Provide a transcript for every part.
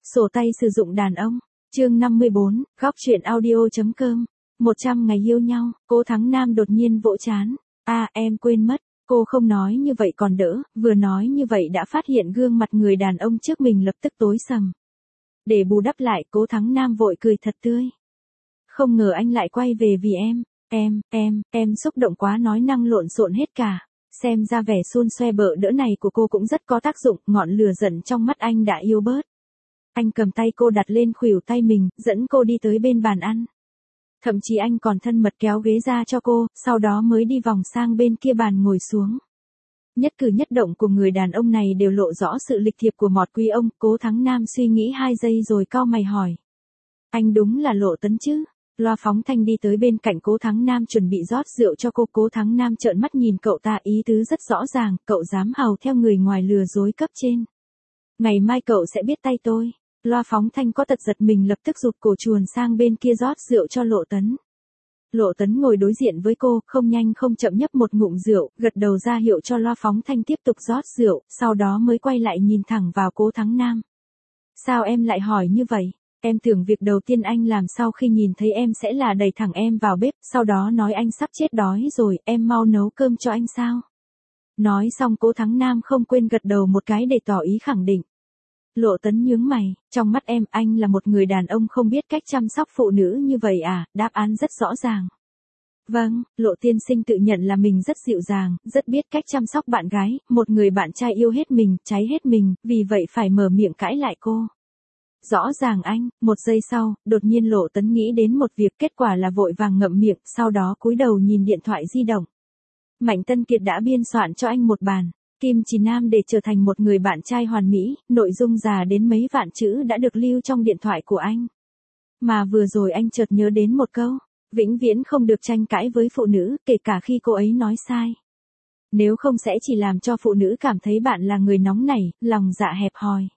Sổ tay sử dụng đàn ông. Chương 54, góc truyện audio.com. 100 ngày yêu nhau, Cố Thắng Nam đột nhiên vỗ trán. Em quên mất, cô không nói như vậy còn đỡ, vừa nói như vậy đã phát hiện gương mặt người đàn ông trước mình lập tức tối sầm. Để bù đắp lại, Cố Thắng Nam vội cười thật tươi. Không ngờ anh lại quay về vì em xúc động quá nói năng lộn xộn hết cả. Xem ra vẻ xun xoe bợ đỡ này của cô cũng rất có tác dụng, ngọn lửa giận trong mắt anh đã yếu bớt. Anh cầm tay cô đặt lên khuỷu tay mình, dẫn cô đi tới bên bàn ăn. Thậm chí anh còn thân mật kéo ghế ra cho cô, sau đó mới đi vòng sang bên kia bàn ngồi xuống. Nhất cử nhất động của người đàn ông này đều lộ rõ sự lịch thiệp của mọt quý ông. Cố Thắng Nam suy nghĩ 2 giây rồi cau mày hỏi. Anh đúng là Lộ Tấn chứ? Loa phóng thanh đi tới bên cạnh Cố Thắng Nam chuẩn bị rót rượu cho cô. Cố Thắng Nam trợn mắt nhìn cậu ta, ý tứ rất rõ ràng, cậu dám hàu theo người ngoài lừa dối cấp trên. Ngày mai cậu sẽ biết tay tôi. Loa phóng thanh có tật giật mình lập tức rụt cổ chuồn sang bên kia rót rượu cho Lộ Tấn. Lộ Tấn ngồi đối diện với cô, không nhanh không chậm nhấp một ngụm rượu, gật đầu ra hiệu cho loa phóng thanh tiếp tục rót rượu, sau đó mới quay lại nhìn thẳng vào Cố Thắng Nam. Sao em lại hỏi như vậy? Em tưởng việc đầu tiên anh làm sau khi nhìn thấy em sẽ là đẩy thẳng em vào bếp, sau đó nói anh sắp chết đói rồi, em mau nấu cơm cho anh sao? Nói xong Cố Thắng Nam không quên gật đầu một cái để tỏ ý khẳng định. Lộ Tấn nhướng mày, trong mắt em, anh là một người đàn ông không biết cách chăm sóc phụ nữ như vậy à? Đáp án rất rõ ràng. Vâng, Lộ tiên sinh tự nhận là mình rất dịu dàng, rất biết cách chăm sóc bạn gái, một người bạn trai yêu hết mình, cháy hết mình, vì vậy phải mở miệng cãi lại cô. Rõ ràng anh. Một giây sau, đột nhiên Lộ Tấn nghĩ đến một việc, kết quả là vội vàng ngậm miệng, sau đó cúi đầu nhìn điện thoại di động. Mạnh Tân Kiệt đã biên soạn cho anh một bản Kim Chỉ Nam để trở thành một người bạn trai hoàn mỹ, nội dung già đến mấy vạn chữ đã được lưu trong điện thoại của anh. Mà vừa rồi anh chợt nhớ đến một câu, vĩnh viễn không được tranh cãi với phụ nữ, kể cả khi cô ấy nói sai. Nếu không sẽ chỉ làm cho phụ nữ cảm thấy bạn là người nóng nảy, lòng dạ hẹp hòi.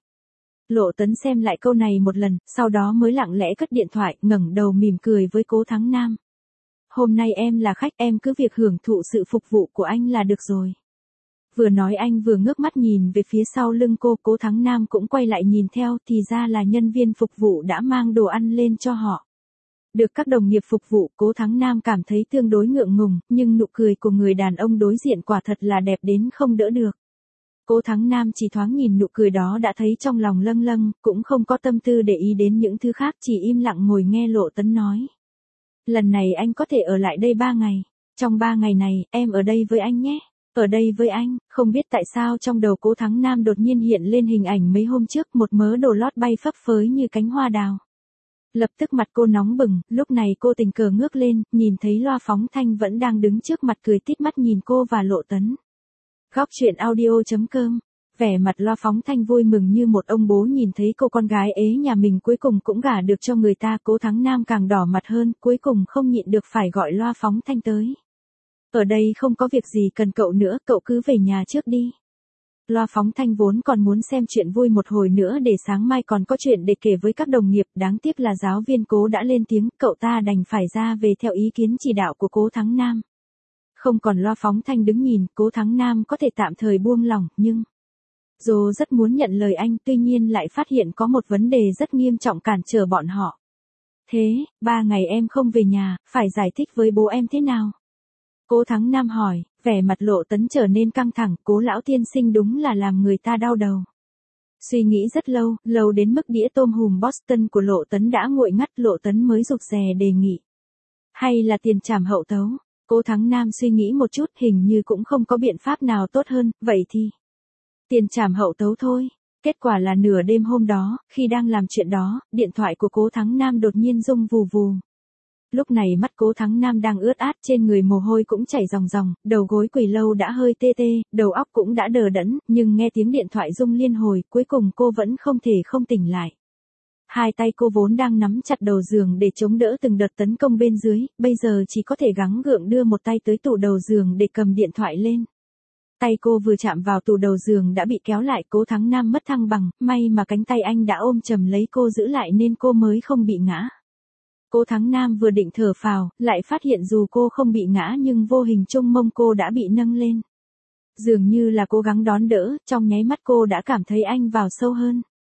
Lộ Tấn xem lại câu này một lần, sau đó mới lặng lẽ cất điện thoại, ngẩng đầu mỉm cười với Cố Thắng Nam. Hôm nay em là khách, em cứ việc hưởng thụ sự phục vụ của anh là được rồi. Vừa nói anh vừa ngước mắt nhìn về phía sau lưng cô. Cố Thắng Nam cũng quay lại nhìn theo, thì ra là nhân viên phục vụ đã mang đồ ăn lên cho họ. Được các đồng nghiệp phục vụ, Cố Thắng Nam cảm thấy tương đối ngượng ngùng, nhưng nụ cười của người đàn ông đối diện quả thật là đẹp đến không đỡ được. Cố Thắng Nam chỉ thoáng nhìn nụ cười đó đã thấy trong lòng lâng lâng, cũng không có tâm tư để ý đến những thứ khác, chỉ im lặng ngồi nghe Lộ Tấn nói. Lần này anh có thể ở lại đây 3 ngày. Trong 3 ngày này, em ở đây với anh nhé. Ở đây với anh. Không biết tại sao trong đầu Cố Thắng Nam đột nhiên hiện lên hình ảnh mấy hôm trước, một mớ đồ lót bay phấp phới như cánh hoa đào. Lập tức mặt cô nóng bừng, lúc này cô tình cờ ngước lên, nhìn thấy loa phóng thanh vẫn đang đứng trước mặt cười tít mắt nhìn cô và Lộ Tấn. Góc truyện audio.com. Vẻ mặt loa phóng thanh vui mừng như một ông bố nhìn thấy cô con gái ế nhà mình cuối cùng cũng gả được cho người ta. Cố Thắng Nam càng đỏ mặt hơn, cuối cùng không nhịn được phải gọi loa phóng thanh tới. Ở đây không có việc gì cần cậu nữa, cậu cứ về nhà trước đi. Loa phóng thanh vốn còn muốn xem chuyện vui một hồi nữa để sáng mai còn có chuyện để kể với các đồng nghiệp, đáng tiếc là giáo viên Cố đã lên tiếng, cậu ta đành phải ra về theo ý kiến chỉ đạo của Cố Thắng Nam. Không còn loa phóng thanh đứng nhìn, Cố Thắng Nam có thể tạm thời buông lỏng, nhưng Dô rất muốn nhận lời anh, tuy nhiên lại phát hiện có một vấn đề rất nghiêm trọng cản trở bọn họ. Thế, 3 ngày em không về nhà, phải giải thích với bố em thế nào? Cố Thắng Nam hỏi, vẻ mặt Lộ Tấn trở nên căng thẳng. Cố lão tiên sinh đúng là làm người ta đau đầu. Suy nghĩ rất lâu, lâu đến mức đĩa tôm hùm Boston của Lộ Tấn đã nguội ngắt. Lộ Tấn mới rụt rè đề nghị. Hay là tiền trảm hậu tấu? Cố Thắng Nam suy nghĩ một chút, hình như cũng không có biện pháp nào tốt hơn, vậy thì tiền trảm hậu tấu thôi. Kết quả là nửa đêm hôm đó, khi đang làm chuyện đó, điện thoại của Cố Thắng Nam đột nhiên rung vù vù. Lúc này mắt Cố Thắng Nam đang ướt át, trên người mồ hôi cũng chảy ròng ròng, đầu gối quỳ lâu đã hơi tê tê, đầu óc cũng đã đờ đẫn, nhưng nghe tiếng điện thoại rung liên hồi, cuối cùng cô vẫn không thể không tỉnh lại. Hai tay cô vốn đang nắm chặt đầu giường để chống đỡ từng đợt tấn công bên dưới, bây giờ chỉ có thể gắng gượng đưa một tay tới tủ đầu giường để cầm điện thoại lên. Tay cô vừa chạm vào tủ đầu giường đã bị kéo lại. Cố Thắng Nam mất thăng bằng, may mà cánh tay anh đã ôm chầm lấy cô giữ lại nên cô mới không bị ngã. Cố Thắng Nam vừa định thở phào, lại phát hiện dù cô không bị ngã nhưng vô hình chung mông cô đã bị nâng lên. Dường như là cố gắng đón đỡ, trong nháy mắt cô đã cảm thấy anh vào sâu hơn.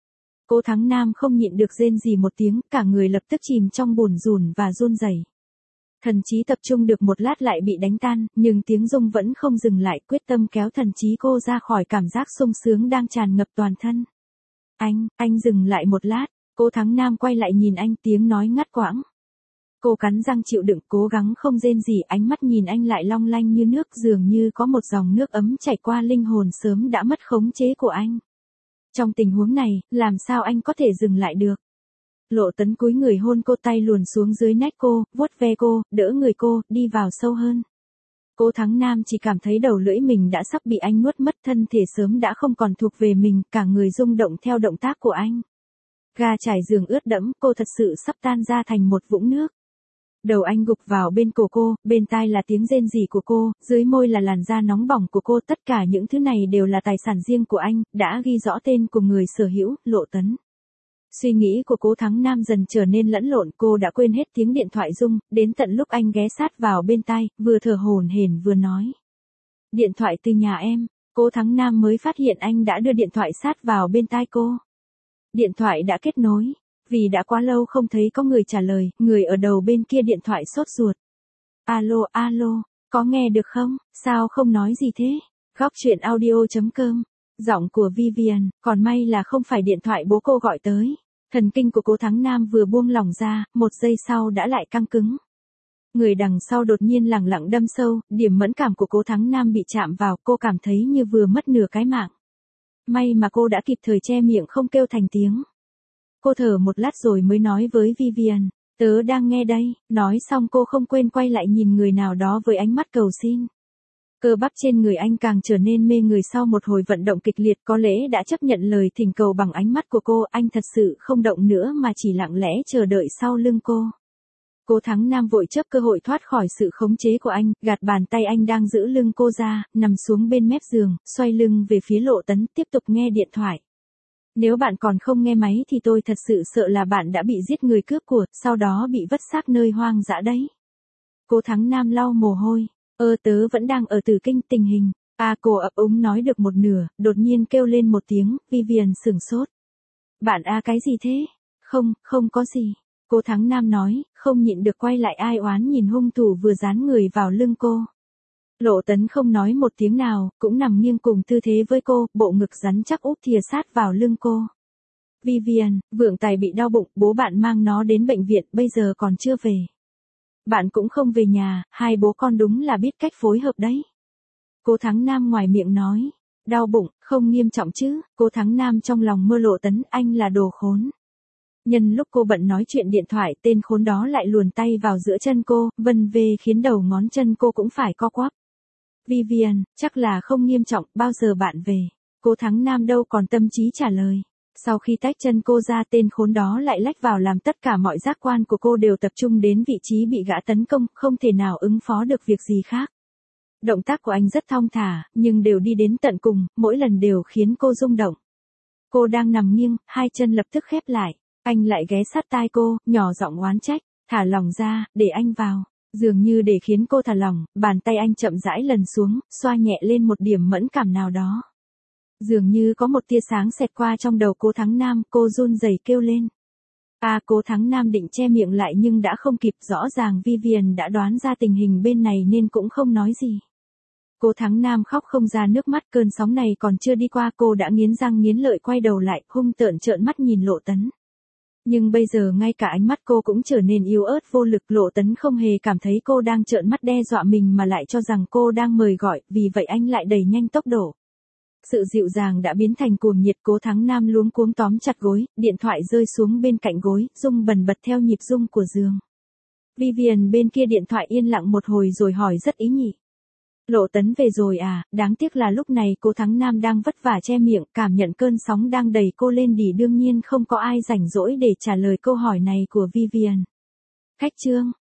Cố Thắng Nam không nhịn được rên rỉ một tiếng, cả người lập tức chìm trong bùn rùn và run rẩy. Thần trí tập trung được một lát lại bị đánh tan, nhưng tiếng rung vẫn không dừng lại, quyết tâm kéo thần trí cô ra khỏi cảm giác sung sướng đang tràn ngập toàn thân. Anh dừng lại một lát, Cố Thắng Nam quay lại nhìn anh, tiếng nói ngắt quãng. Cô cắn răng chịu đựng, cố gắng không rên rỉ, ánh mắt nhìn anh lại long lanh như nước, dường như có một dòng nước ấm chảy qua linh hồn sớm đã mất khống chế của anh. Trong tình huống này, làm sao anh có thể dừng lại được? Lộ Tấn cúi người hôn cô, tay luồn xuống dưới nách cô, vuốt ve cô, đỡ người cô, đi vào sâu hơn. Cố Thắng Nam chỉ cảm thấy đầu lưỡi mình đã sắp bị anh nuốt mất, thân thể sớm đã không còn thuộc về mình, cả người rung động theo động tác của anh. Ga trải giường ướt đẫm, cô thật sự sắp tan ra thành một vũng nước. Đầu anh gục vào bên cổ cô, bên tai là tiếng rên rỉ của cô, dưới môi là làn da nóng bỏng của cô, tất cả những thứ này đều là tài sản riêng của anh, đã ghi rõ tên của người sở hữu, Lộ Tấn. Suy nghĩ của Cố Thắng Nam dần trở nên lẫn lộn, cô đã quên hết tiếng điện thoại rung, đến tận lúc anh ghé sát vào bên tai, vừa thở hổn hển vừa nói. Điện thoại từ nhà em. Cố Thắng Nam mới phát hiện anh đã đưa điện thoại sát vào bên tai cô. Điện thoại đã kết nối. Vì đã quá lâu không thấy có người trả lời, người ở đầu bên kia điện thoại sốt ruột. Alo, có nghe được không? Sao không nói gì thế? Góc chuyện audio.com. Giọng của Vivian, còn may là không phải điện thoại bố cô gọi tới. Thần kinh của Cố Thắng Nam vừa buông lỏng ra, một giây sau đã lại căng cứng. Người đằng sau đột nhiên lẳng lặng đâm sâu, điểm mẫn cảm của Cố Thắng Nam bị chạm vào, cô cảm thấy như vừa mất nửa cái mạng. May mà cô đã kịp thời che miệng không kêu thành tiếng. Cô thở một lát rồi mới nói với Vivian, tớ đang nghe đây, nói xong cô không quên quay lại nhìn người nào đó với ánh mắt cầu xin. Cơ bắp trên người anh càng trở nên mê người sau một hồi vận động kịch liệt, có lẽ đã chấp nhận lời thỉnh cầu bằng ánh mắt của cô, anh thật sự không động nữa mà chỉ lặng lẽ chờ đợi sau lưng cô. Cố Thắng Nam vội chớp cơ hội thoát khỏi sự khống chế của anh, gạt bàn tay anh đang giữ lưng cô ra, nằm xuống bên mép giường, xoay lưng về phía Lộ Tấn, tiếp tục nghe điện thoại. Nếu bạn còn không nghe máy thì tôi thật sự sợ là bạn đã bị giết người cướp của, sau đó bị vứt xác nơi hoang dã đấy. Cố Thắng Nam lau mồ hôi. Tớ vẫn đang ở Tử Kinh, tình hình. Cô ấp úng nói được một nửa, đột nhiên kêu lên một tiếng, Vivian sửng sốt. Bạn cái gì thế? Không có gì. Cố Thắng Nam nói, không nhịn được quay lại ai oán nhìn hung thủ vừa dán người vào lưng cô. Lộ Tấn không nói một tiếng nào, cũng nằm nghiêng cùng tư thế với cô, bộ ngực rắn chắc úp thìa sát vào lưng cô. Vivian, Vượng Tài bị đau bụng, bố bạn mang nó đến bệnh viện, bây giờ còn chưa về. Bạn cũng không về nhà, hai bố con đúng là biết cách phối hợp đấy. Cố Thắng Nam ngoài miệng nói, đau bụng, không nghiêm trọng chứ, Cố Thắng Nam trong lòng mơ Lộ Tấn, anh là đồ khốn. Nhân lúc cô bận nói chuyện điện thoại, tên khốn đó lại luồn tay vào giữa chân cô, vân vê khiến đầu ngón chân cô cũng phải co quắp. Vivian, chắc là không nghiêm trọng, bao giờ bạn về? Cố Thắng Nam đâu còn tâm trí trả lời. Sau khi tách chân cô ra, tên khốn đó lại lách vào làm tất cả mọi giác quan của cô đều tập trung đến vị trí bị gã tấn công, không thể nào ứng phó được việc gì khác. Động tác của anh rất thong thả, nhưng đều đi đến tận cùng, mỗi lần đều khiến cô rung động. Cô đang nằm nghiêng, hai chân lập tức khép lại. Anh lại ghé sát tai cô, nhỏ giọng oán trách, thả lỏng ra, để anh vào. Dường như để khiến cô thả lỏng, bàn tay anh chậm rãi lần xuống, xoa nhẹ lên một điểm mẫn cảm nào đó. Dường như có một tia sáng xẹt qua trong đầu Cố Thắng Nam, cô run rẩy kêu lên. Cố Thắng Nam định che miệng lại nhưng đã không kịp, rõ ràng Vivian đã đoán ra tình hình bên này nên cũng không nói gì. Cố Thắng Nam khóc không ra nước mắt, cơn sóng này còn chưa đi qua, cô đã nghiến răng nghiến lợi quay đầu lại, hung tợn trợn mắt nhìn Lộ Tấn. Nhưng bây giờ ngay cả ánh mắt cô cũng trở nên yếu ớt vô lực, Lộ Tấn không hề cảm thấy cô đang trợn mắt đe dọa mình mà lại cho rằng cô đang mời gọi, vì vậy anh lại đẩy nhanh tốc độ. Sự dịu dàng đã biến thành cuồng nhiệt, Cố Thắng Nam luống cuống tóm chặt gối, điện thoại rơi xuống bên cạnh gối, rung bần bật theo nhịp rung của giường. Vivian bên kia điện thoại yên lặng một hồi rồi hỏi rất ý nhị. Lộ Tấn về rồi à? Đáng tiếc là lúc này Cố Thắng Nam đang vất vả che miệng, cảm nhận cơn sóng đang đẩy cô lên đỉ, đương nhiên không có ai rảnh rỗi để trả lời câu hỏi này của Vivian. Khách trương,